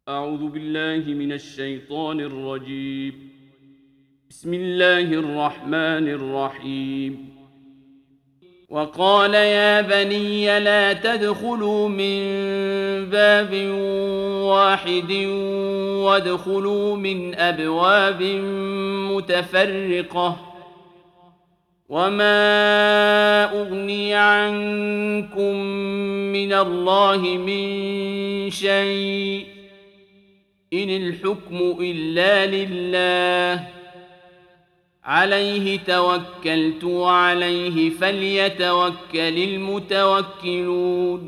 أعوذ بالله من الشيطان الرجيم. بسم الله الرحمن الرحيم. وقال يا بني لا تدخلوا من باب واحد وادخلوا من أبواب متفرقة وما أغني عنكم من الله من شيء إن الحكم إلا لله عليه توكلت وعليه فليتوكل المتوكلون.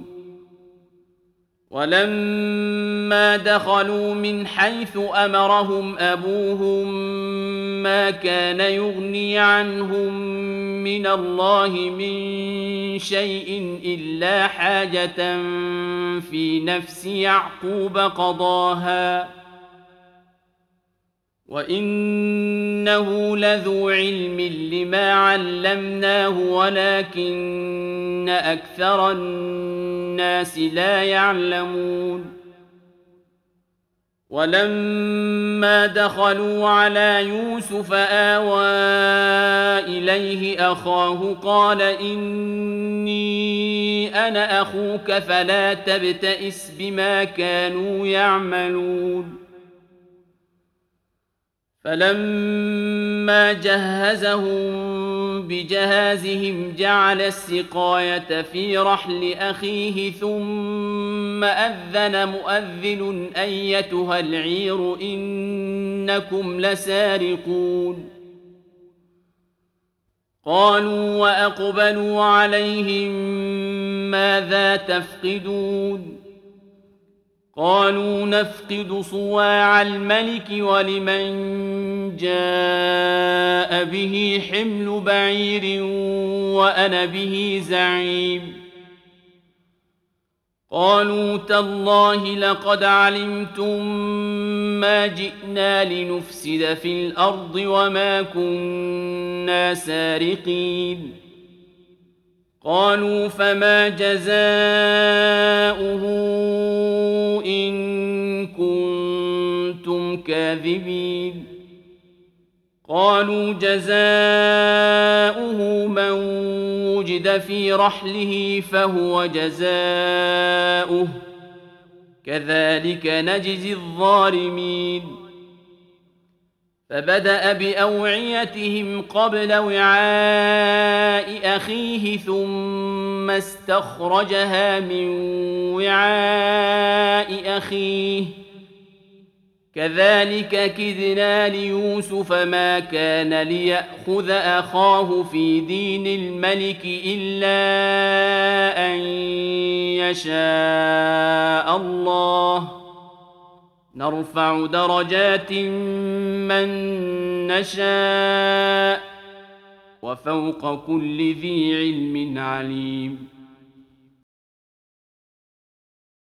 ولما دخلوا من حيث أمرهم أبوهم ما كان يغني عنهم من الله من شيء إلا حاجة في نفس يعقوب قضاها وإنه لذو علم لما علمناه ولكن أكثر الناس لا يعلمون. ولما دخلوا على يوسف آوى إليه أخاه قال إني أنا أخوك فلا تبتئس بما كانوا يعملون. فلما جهزهم بجهازهم جعل السقاية في رحل أخيه ثم أذن مؤذن أيتها العير إنكم لسارقون. قالوا وأقبلوا عليهم ماذا تفقدون. قالوا نفقد صواع الملك ولمن جاء به حمل بعير وأنا به زعيم. قالوا تالله لقد علمتم ما جئنا لنفسد في الأرض وما كنا سارقين. قالوا فما جزاؤه إن كنتم كاذبين. قالوا جزاؤه من وجد في رحله فهو جزاؤه كذلك نجزي الظالمين. فبدأ بأوعيتهم قبل وعاء أخيه ثم استخرجها من وعاء أخيه كذلك كدنا ليوسف ما كان ليأخذ أخاه في دين الملك إلا أن يشاء الله نرفع درجات من نشاء وفوق كل ذي علم عليم.